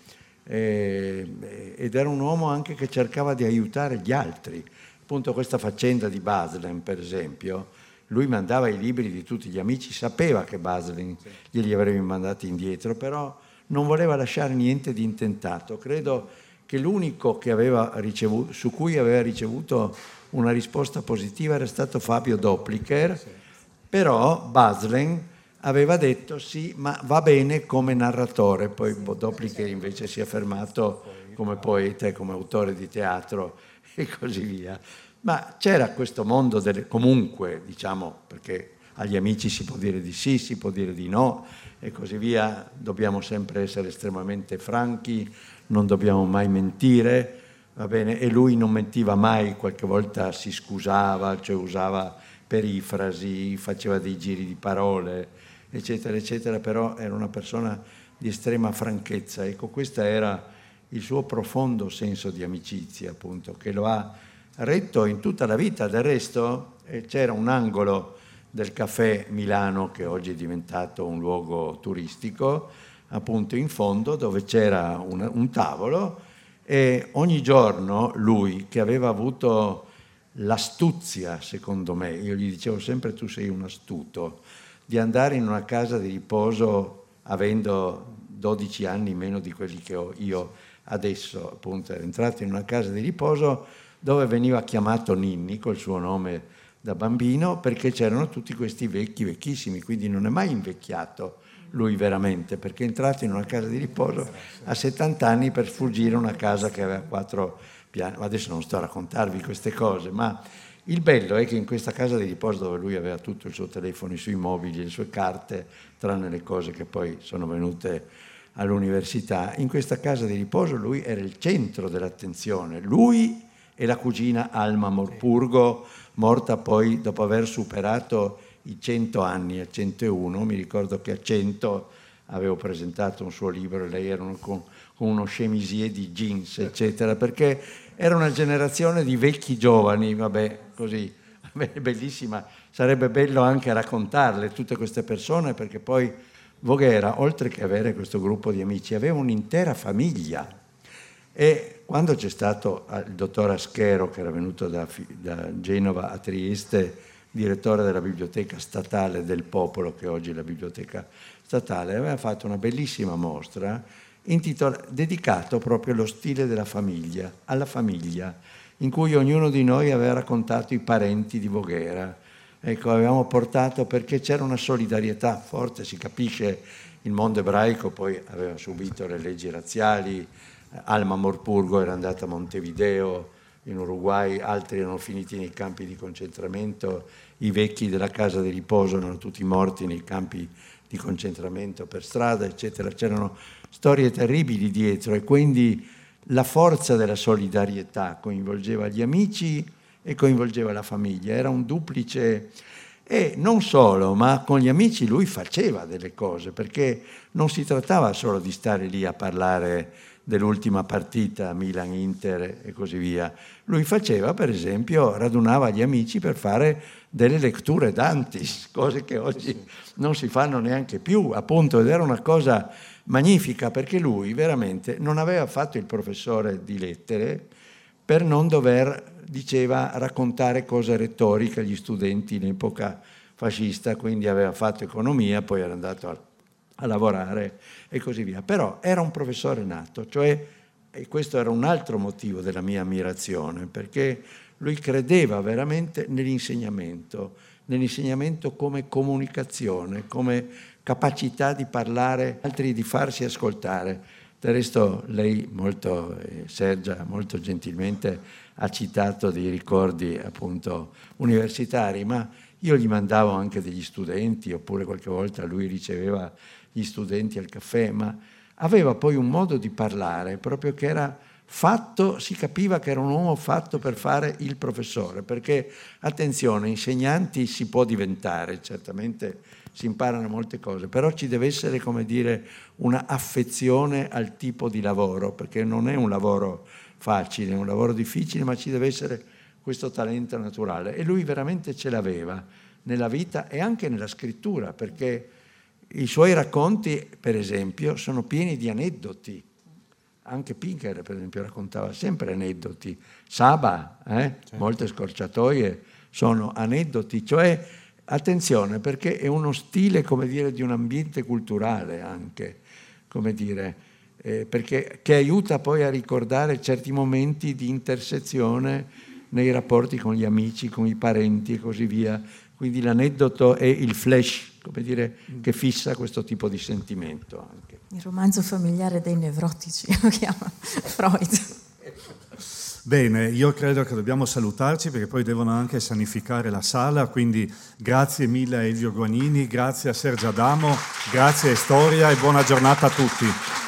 ed era un uomo anche che cercava di aiutare gli altri. Appunto questa faccenda di Baslen, per esempio, lui mandava i libri di tutti gli amici, sapeva che Baslen glieli avrebbe mandati indietro, però non voleva lasciare niente di intentato. Credo che l'unico che aveva ricevuto, su cui aveva ricevuto una risposta positiva era stato Fabio Doplicher, però Baslen aveva detto sì, ma va bene come narratore, poi Doplicher invece si è fermato come poeta e come autore di teatro e così via. Ma c'era questo mondo comunque, diciamo, perché agli amici si può dire di sì, si può dire di no e così via, dobbiamo sempre essere estremamente franchi, non dobbiamo mai mentire, va bene? E lui non mentiva mai, qualche volta si scusava, cioè usava perifrasi, faceva dei giri di parole, eccetera, eccetera, però era una persona di estrema franchezza. Ecco, questo era il suo profondo senso di amicizia, appunto, che lo ha retto in tutta la vita. Del resto c'era un angolo del caffè Milano, che oggi è diventato un luogo turistico, appunto in fondo, dove c'era un tavolo e ogni giorno lui, che aveva avuto l'astuzia, secondo me, io gli dicevo sempre tu sei un astuto, di andare in una casa di riposo avendo 12 anni meno di quelli che ho io adesso, appunto, è entrato in una casa di riposo dove veniva chiamato Ninni col suo nome da bambino, perché c'erano tutti questi vecchi, vecchissimi, quindi non è mai invecchiato lui veramente, perché è entrato in una casa di riposo a 70 anni per sfuggire a una casa che aveva 4 piani. Adesso non sto a raccontarvi queste cose, ma il bello è che in questa casa di riposo, dove lui aveva tutto il suo telefono, i suoi mobili, le sue carte, tranne le cose che poi sono venute all'università, in questa casa di riposo lui era il centro dell'attenzione, lui e la cugina Alma Morpurgo, morta poi dopo aver superato i 100 anni, a 101, mi ricordo che a 100 avevo presentato un suo libro e lei era con uno chemisier di jeans, eccetera, perché era una generazione di vecchi giovani, vabbè, così, bellissima, sarebbe bello anche raccontarle tutte queste persone, perché poi Voghera, oltre che avere questo gruppo di amici, aveva un'intera famiglia. E quando c'è stato il dottor Aschero, che era venuto da Genova a Trieste, direttore della biblioteca statale del Popolo, che oggi è la biblioteca statale, aveva fatto una bellissima mostra dedicato proprio allo stile della famiglia, alla famiglia, in cui ognuno di noi aveva raccontato i parenti di Voghera. Ecco, avevamo portato, perché c'era una solidarietà forte, si capisce, il mondo ebraico poi aveva subito le leggi razziali, Alma Morpurgo era andata a Montevideo in Uruguay, altri erano finiti nei campi di concentramento, i vecchi della casa di riposo erano tutti morti nei campi di concentramento per strada, eccetera. C'erano storie terribili dietro, e quindi la forza della solidarietà coinvolgeva gli amici e coinvolgeva la famiglia, era un duplice. E non solo, ma con gli amici lui faceva delle cose, perché non si trattava solo di stare lì a parlare dell'ultima partita, Milan-Inter e così via. Lui faceva, per esempio, radunava gli amici per fare delle letture d'antis, cose che oggi non si fanno neanche più, appunto, ed era una cosa magnifica, perché lui veramente non aveva fatto il professore di lettere per non dover, diceva, raccontare cose retoriche agli studenti in epoca fascista, quindi aveva fatto economia, poi era andato a lavorare e così via. Però era un professore nato, cioè, e questo era un altro motivo della mia ammirazione, perché lui credeva veramente nell'insegnamento come comunicazione, come capacità di parlare altri, di farsi ascoltare. Del resto lei, Sergia, molto gentilmente ha citato dei ricordi appunto universitari, ma io gli mandavo anche degli studenti, oppure qualche volta lui riceveva gli studenti al caffè, ma aveva poi un modo di parlare proprio che era fatto, si capiva che era un uomo fatto per fare il professore, perché, attenzione, insegnanti si può diventare, certamente si imparano molte cose, però ci deve essere, come dire, una affezione al tipo di lavoro, perché non è un lavoro facile, è un lavoro difficile, ma ci deve essere questo talento naturale, e lui veramente ce l'aveva nella vita e anche nella scrittura, perché i suoi racconti, per esempio, sono pieni di aneddoti. Anche Pinker, per esempio, raccontava sempre aneddoti. Saba, certo. Molte scorciatoie sono aneddoti, cioè, attenzione, perché è uno stile, come dire, di un ambiente culturale anche, come dire, perché che aiuta poi a ricordare certi momenti di intersezione nei rapporti con gli amici, con i parenti e così via. Quindi l'aneddoto è il flash, come dire, che fissa questo tipo di sentimento anche. Il romanzo familiare dei nevrotici, lo chiama Freud. Bene, io credo che dobbiamo salutarci, perché poi devono anche sanificare la sala, quindi grazie mille a Elvio Guanini, grazie a Sergio Adamo, grazie a Storia e buona giornata a tutti.